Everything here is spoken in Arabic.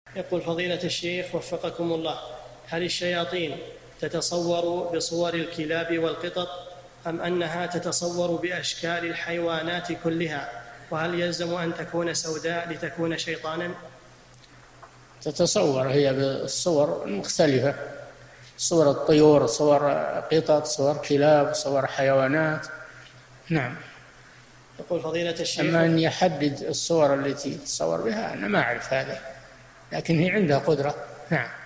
يقول فضيلة الشيخ وفقكم الله، هل الشياطين تتصور بصور الكلاب والقطط أم أنها تتصور بأشكال الحيوانات كلها؟ وهل يلزم أن تكون سوداء لتكون شيطانا؟ تتصور هي بالصور مختلفة، صور الطيور، صور قطط، صور كلاب، صور حيوانات. نعم. يقول فضيلة الشيخ أما أن يحدد الصور التي تتصور بها أنا ما أعرف هذا، لكن هي عندها قدرة. نعم.